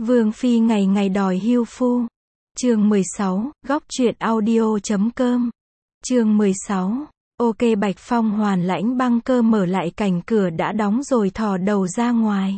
Vương phi ngày ngày đòi hưu phu. Chương 16, góc truyện audio.com. Chương 16. Ok, Bạch Phong Hoàn Lãnh Băng Cơ mở lại cành cửa đã đóng rồi thò đầu ra ngoài.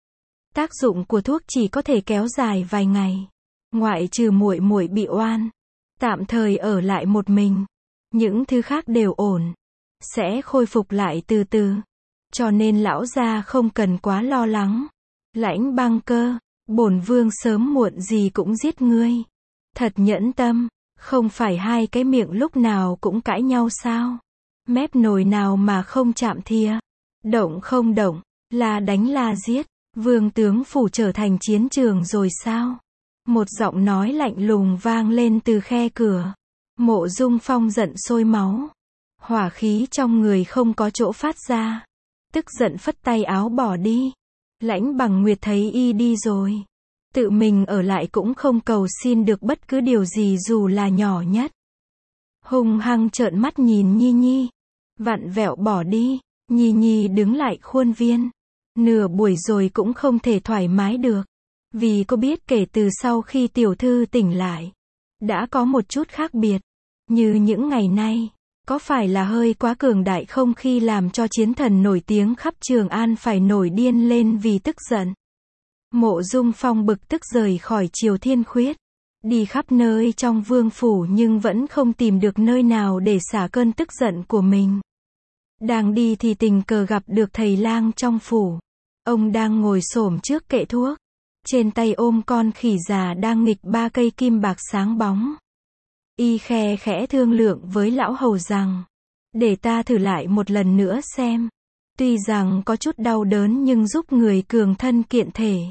Tác dụng của thuốc chỉ có thể kéo dài vài ngày. Ngoại trừ muội muội bị oan, tạm thời ở lại một mình. Những thứ khác đều ổn, sẽ khôi phục lại từ từ. Cho nên lão gia không cần quá lo lắng. Lãnh Băng Cơ, bổn vương sớm muộn gì cũng giết ngươi. Thật nhẫn tâm, không phải hai cái miệng lúc nào cũng cãi nhau sao? Mép nồi nào mà không chạm thìa. Động không động, là đánh là giết. Vương tướng phủ trở thành chiến trường rồi sao? Một giọng nói lạnh lùng vang lên từ khe cửa. Mộ Dung Phong giận sôi máu. Hỏa khí trong người không có chỗ phát ra. Tức giận phất tay áo bỏ đi. Lãnh Bằng Nguyệt thấy y đi rồi, tự mình ở lại cũng không cầu xin được bất cứ điều gì dù là nhỏ nhất. Hung hăng trợn mắt nhìn Nhi Nhi. Vặn vẹo bỏ đi. Nhi Nhi đứng lại khuôn viên. Nửa buổi rồi cũng không thể thoải mái được. Vì cô biết kể từ sau khi tiểu thư tỉnh lại, đã có một chút khác biệt. Như những ngày nay, có phải là hơi quá cường đại không khi làm cho chiến thần nổi tiếng khắp Trường An phải nổi điên lên vì tức giận. Mộ Dung Phong bực tức rời khỏi Triều Thiên Khuyết, đi khắp nơi trong vương phủ nhưng vẫn không tìm được nơi nào để xả cơn tức giận của mình. Đang đi thì tình cờ gặp được thầy lang trong phủ. Ông đang ngồi xổm trước kệ thuốc, trên tay ôm con khỉ già đang nghịch 3 cây kim bạc sáng bóng. Y khe khẽ thương lượng với lão hầu rằng, để ta thử lại một lần nữa xem. Tuy rằng có chút đau đớn nhưng giúp người cường thân kiện thể,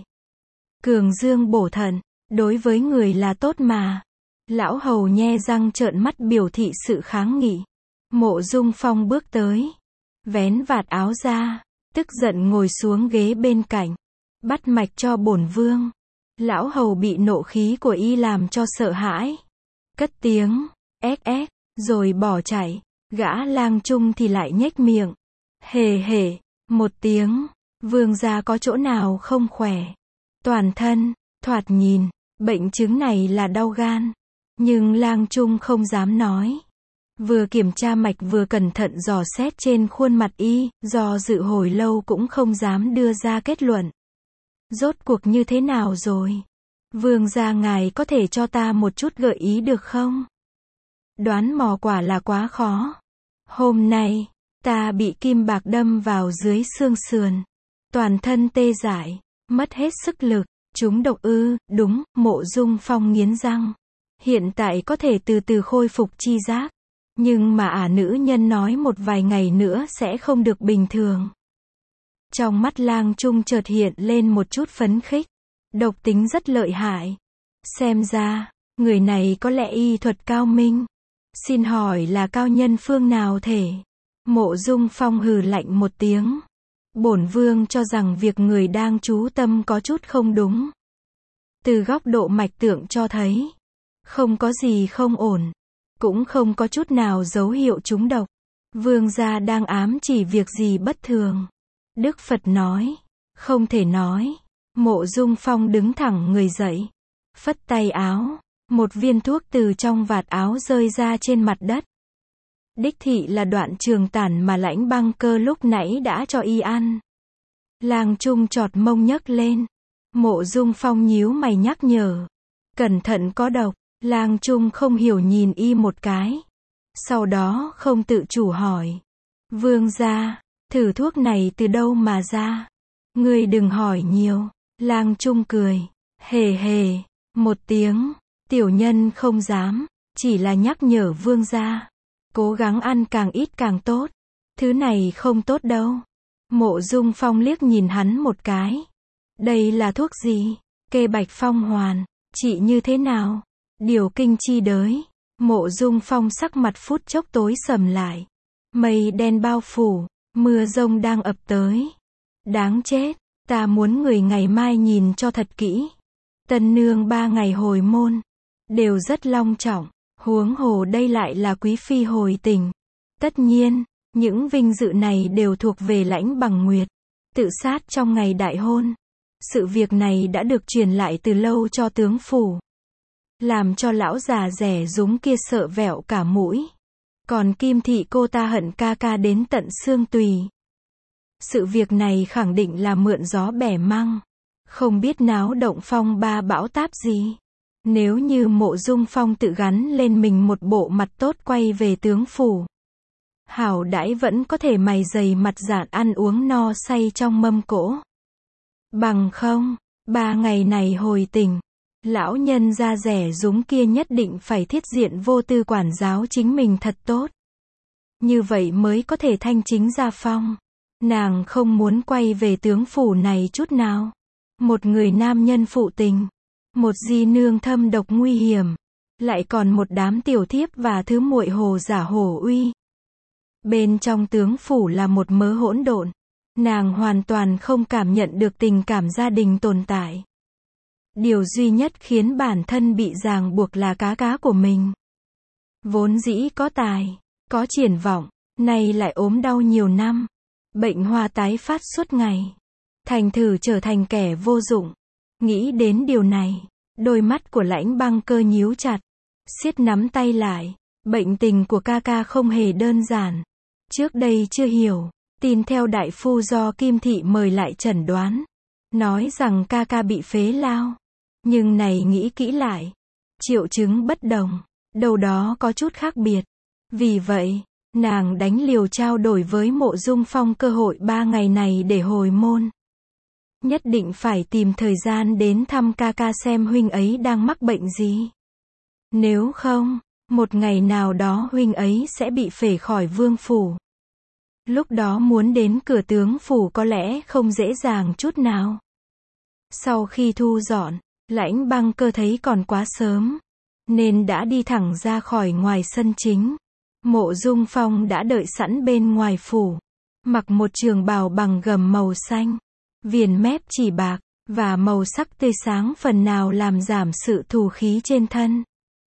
cường dương bổ thận, đối với người là tốt mà. Lão hầu nhe răng trợn mắt biểu thị sự kháng nghị. Mộ Dung Phong bước tới, vén vạt áo ra, tức giận ngồi xuống ghế bên cạnh. Bắt mạch cho bổn vương. Lão hầu bị nộ khí của y làm cho sợ hãi, cất tiếng ép ép rồi bỏ chạy. Gã lang trung thì lại nhếch miệng, hề hề một tiếng. Vương gia có chỗ nào không khỏe? Toàn thân, thoạt nhìn, bệnh chứng này là đau gan. Nhưng lang trung không dám nói. Vừa kiểm tra mạch vừa cẩn thận dò xét trên khuôn mặt y, do dự hồi lâu cũng không dám đưa ra kết luận. Rốt cuộc như thế nào rồi? Vương gia ngài có thể cho ta một chút gợi ý được không? Đoán mò quả là quá khó. Hôm nay, ta bị kim bạc đâm vào dưới xương sườn. Toàn thân tê dại, mất hết sức lực. Trúng độc ư? Đúng, Mộ Dung Phong nghiến răng. Hiện tại có thể từ từ khôi phục chi giác. Nhưng mà nữ nhân nói một vài ngày nữa sẽ không được bình thường. Trong mắt lang trung chợt hiện lên một chút phấn khích. Độc tính rất lợi hại. Xem ra, người này có lẽ y thuật cao minh. Xin hỏi là cao nhân phương nào thể? Mộ Dung Phong hừ lạnh một tiếng. Bổn vương cho rằng việc người đang chú tâm có chút không đúng. Từ góc độ mạch tượng cho thấy, không có gì không ổn. Cũng không có chút nào dấu hiệu trúng độc. Vương gia đang ám chỉ việc gì bất thường? Đức Phật nói, không thể nói. Mộ Dung Phong đứng thẳng người dậy, phất tay áo, một viên thuốc từ trong vạt áo rơi ra trên mặt đất. Đích thị là đoạn trường tản mà Lãnh Băng Cơ lúc nãy đã cho y ăn. Lang trung chọt mông nhấc lên. Mộ Dung Phong nhíu mày nhắc nhở, cẩn thận có độc. Lang trung không hiểu nhìn y một cái, sau đó không tự chủ hỏi, vương gia, thử thuốc này từ đâu mà ra? Ngươi đừng hỏi nhiều. Lang trung cười, hề hề một tiếng. Tiểu nhân không dám, chỉ là nhắc nhở vương gia, cố gắng ăn càng ít càng tốt. Thứ này không tốt đâu. Mộ Dung Phong liếc nhìn hắn một cái. Đây là thuốc gì? Kê Bạch Phong Hoàn, trị như thế nào? Điều kinh chi đới. Mộ Dung Phong sắc mặt phút chốc tối sầm lại. Mây đen bao phủ, mưa rông đang ập tới. Đáng chết, ta muốn người ngày mai nhìn cho thật kỹ. Tân nương 3 ngày hồi môn, đều rất long trọng. Huống hồ đây lại là quý phi hồi tình. Tất nhiên, những vinh dự này đều thuộc về Lãnh Bằng Nguyệt. Tự sát trong ngày đại hôn, Sự việc này đã được truyền lại từ lâu cho tướng phủ, làm cho lão già rẻ rúng kia sợ vẹo cả mũi. Còn Kim Thị cô ta hận ca ca đến tận xương tùy. Sự việc này khẳng định là mượn gió bẻ măng, không biết náo động phong ba bão táp gì. Nếu như Mộ Dung Phong tự gắn lên mình một bộ mặt tốt quay về tướng phủ, hảo đãi vẫn có thể mày dày mặt dạn ăn uống no say trong mâm cỗ. Bằng không, 3 ngày này hồi tỉnh, lão nhân da rẻ rúng kia nhất định phải thiết diện vô tư quản giáo chính mình thật tốt. Như vậy mới có thể thanh chính gia phong. Nàng không muốn quay về tướng phủ này chút nào. Một người nam nhân phụ tình, một di nương thâm độc nguy hiểm, lại còn một đám tiểu thiếp và thứ muội hồ giả hổ uy. Bên trong tướng phủ là một mớ hỗn độn. Nàng hoàn toàn không cảm nhận được tình cảm gia đình tồn tại. Điều duy nhất khiến bản thân bị ràng buộc là cá cá của mình. Vốn dĩ có tài, có triển vọng, nay lại ốm đau nhiều năm. Bệnh hoa tái phát suốt ngày. Thành thử trở thành kẻ vô dụng. Nghĩ đến điều này, đôi mắt của Lãnh Băng Cơ nhíu chặt, siết nắm tay lại. Bệnh tình của ca ca không hề đơn giản. Trước đây chưa hiểu, tin theo đại phu do Kim Thị mời lại chẩn đoán, nói rằng ca ca bị phế lao. Nhưng này nghĩ kỹ lại, triệu chứng bất đồng, đâu đó có chút khác biệt. Vì vậy, nàng đánh liều trao đổi với Mộ Dung Phong cơ hội 3 ngày này để hồi môn. Nhất định phải tìm thời gian đến thăm ca ca xem huynh ấy đang mắc bệnh gì. Nếu không, một ngày nào đó huynh ấy sẽ bị phể khỏi vương phủ. Lúc đó muốn đến cửa tướng phủ có lẽ không dễ dàng chút nào. Sau khi thu dọn, Lãnh Băng Cơ thấy còn quá sớm, nên đã đi thẳng ra khỏi ngoài sân chính. Mộ Dung Phong đã đợi sẵn bên ngoài phủ, mặc một trường bào bằng gầm màu xanh, viền mép chỉ bạc, và màu sắc tươi sáng phần nào làm giảm sự thù khí trên thân.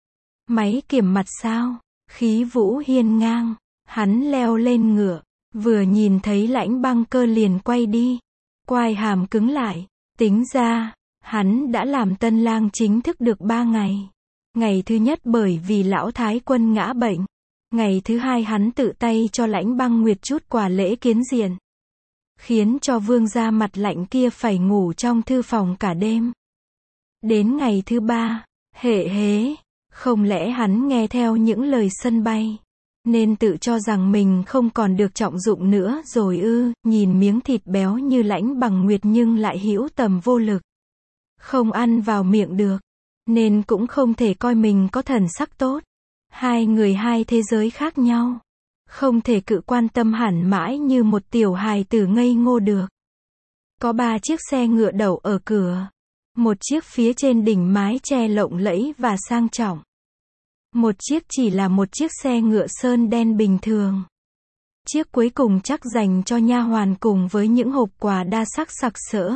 Máy kiểm mặt sao, khí vũ hiên ngang, hắn leo lên ngựa, vừa nhìn thấy Lãnh Băng Cơ liền quay đi, quai hàm cứng lại, tính ra, hắn đã làm tân lang chính thức được 3 ngày. Ngày thứ nhất bởi vì lão thái quân ngã bệnh. Ngày thứ hai hắn tự tay cho Lãnh Băng Nguyệt chút quà lễ kiến diện, khiến cho vương gia mặt lạnh kia phải ngủ trong thư phòng cả đêm. Đến ngày thứ ba, hễ, không lẽ hắn nghe theo những lời sân bay, nên tự cho rằng mình không còn được trọng dụng nữa rồi ư? Nhìn miếng thịt béo như Lãnh Bằng Nguyệt nhưng lại hữu tầm vô lực, không ăn vào miệng được, nên cũng không thể coi mình có thần sắc tốt. Hai người hai thế giới khác nhau, không thể cự quan tâm hẳn mãi như một tiểu hài tử ngây ngô được. Có 3 chiếc xe ngựa đậu ở cửa, một chiếc phía trên đỉnh mái che lộng lẫy và sang trọng, một chiếc chỉ là một chiếc xe ngựa sơn đen bình thường. Chiếc cuối cùng chắc dành cho nha hoàn cùng với những hộp quà đa sắc sặc sỡ.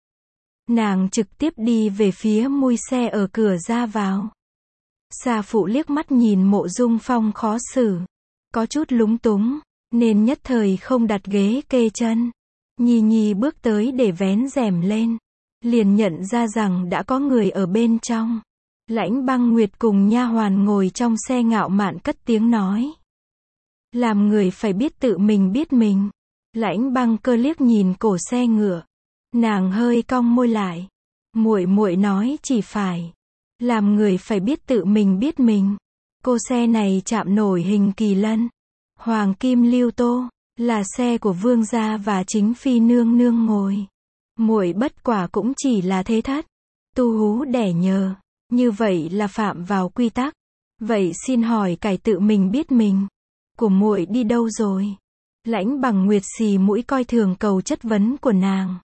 Nàng trực tiếp đi về phía mui xe ở cửa ra vào. Xà phụ liếc mắt nhìn Mộ Dung Phong khó xử, có chút lúng túng, nên nhất thời không đặt ghế kê chân. Nhi bước tới để vén rèm lên, liền nhận ra rằng đã có người ở bên trong. Lãnh Băng Nguyệt cùng nha hoàn ngồi trong xe ngạo mạn cất tiếng nói. Làm người phải biết tự mình biết mình. Lãnh Băng Cơ liếc nhìn cổ xe ngựa, nàng hơi cong môi lại. Muội nói chỉ phải. Làm người phải biết tự mình biết mình. Cô xe này chạm nổi hình kỳ lân, hoàng kim lưu tô, là xe của vương gia và chính phi nương nương ngồi. Muội bất quả cũng chỉ là thế thất, tu hú đẻ nhờ, như vậy là phạm vào quy tắc. Vậy xin hỏi cải tự mình biết mình của muội đi đâu rồi? Lãnh Bằng Nguyệt xì mũi coi thường câu chất vấn của nàng.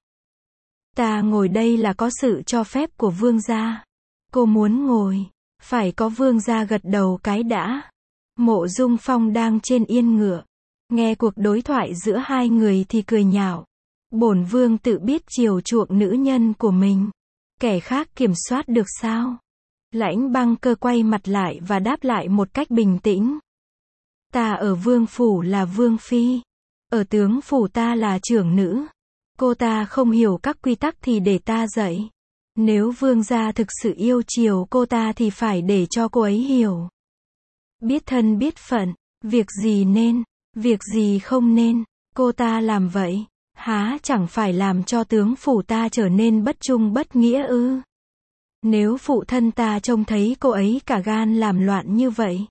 Ta ngồi đây là có sự cho phép của vương gia. Cô muốn ngồi, phải có vương gia gật đầu cái đã. Mộ Dung Phong đang trên yên ngựa, nghe cuộc đối thoại giữa hai người thì cười nhạo. Bổn vương tự biết chiều chuộng nữ nhân của mình, kẻ khác kiểm soát được sao? Lãnh Băng Cơ quay mặt lại và đáp lại một cách bình tĩnh. Ta ở vương phủ là vương phi, ở tướng phủ ta là trưởng nữ. Cô ta không hiểu các quy tắc thì để ta dạy. Nếu vương gia thực sự yêu chiều cô ta thì phải để cho cô ấy hiểu. Biết thân biết phận, việc gì nên, việc gì không nên, cô ta làm vậy, há chẳng phải làm cho tướng phủ ta trở nên bất trung bất nghĩa ư? Nếu phụ thân ta trông thấy cô ấy cả gan làm loạn như vậy,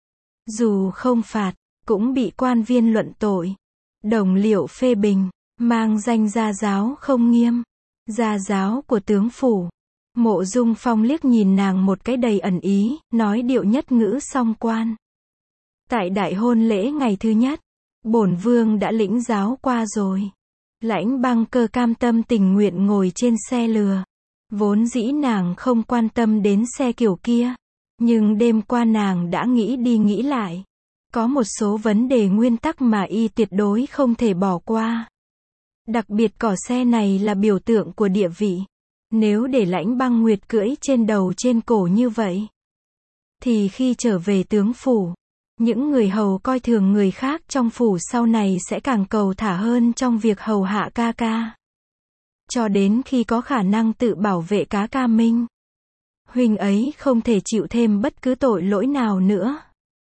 dù không phạt, cũng bị quan viên luận tội, đồng liệu phê bình, mang danh gia giáo không nghiêm, gia giáo của tướng phủ. Mộ Dung Phong liếc nhìn nàng một cái đầy ẩn ý, nói điệu nhất ngữ song quan. Tại đại hôn lễ ngày thứ nhất, bổn vương đã lĩnh giáo qua rồi. Lãnh Băng Cơ cam tâm tình nguyện ngồi trên xe lừa. Vốn dĩ nàng không quan tâm đến xe kiểu kia, nhưng đêm qua nàng đã nghĩ đi nghĩ lại. Có một số vấn đề nguyên tắc mà y tuyệt đối không thể bỏ qua. Đặc biệt cỏ xe này là biểu tượng của địa vị. Nếu để Lãnh Băng Nguyệt cưỡi trên đầu trên cổ như vậy, thì khi trở về tướng phủ, những người hầu coi thường người khác trong phủ sau này sẽ càng cầu thả hơn trong việc hầu hạ ca ca. Cho đến khi có khả năng tự bảo vệ cá ca minh, huynh ấy không thể chịu thêm bất cứ tội lỗi nào nữa.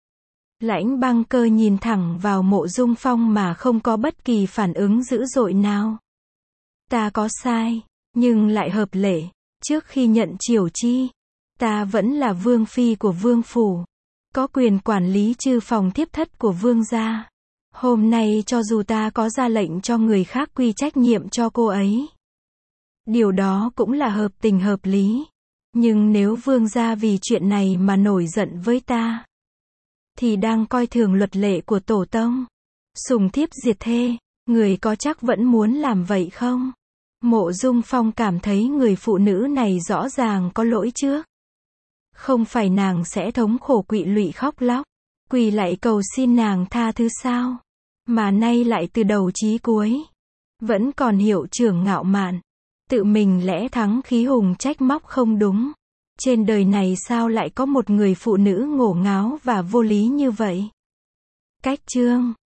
Lãnh Băng Cơ nhìn thẳng vào Mộ Dung Phong mà không có bất kỳ phản ứng dữ dội nào. Ta có sai, nhưng lại hợp lệ. Trước khi nhận Triều Chi, ta vẫn là vương phi của vương phủ, có quyền quản lý chư phòng thiếp thất của vương gia. Hôm nay cho dù ta có ra lệnh cho người khác quy trách nhiệm cho cô ấy, điều đó cũng là hợp tình hợp lý. Nhưng nếu vương gia vì chuyện này mà nổi giận với ta, thì đang coi thường luật lệ của tổ tông. Sùng thiếp diệt thê, người có chắc vẫn muốn làm vậy không? Mộ Dung Phong cảm thấy người phụ nữ này rõ ràng có lỗi trước. Không phải nàng sẽ thống khổ quỵ lụy khóc lóc, quỳ lại cầu xin nàng tha thứ sao? Mà nay lại từ đầu chí cuối, vẫn còn hiệu trưởng ngạo mạn, tự mình lẽ thắng khí hùng trách móc không đúng. Trên đời này sao lại có một người phụ nữ ngổ ngáo và vô lý như vậy? Cách chương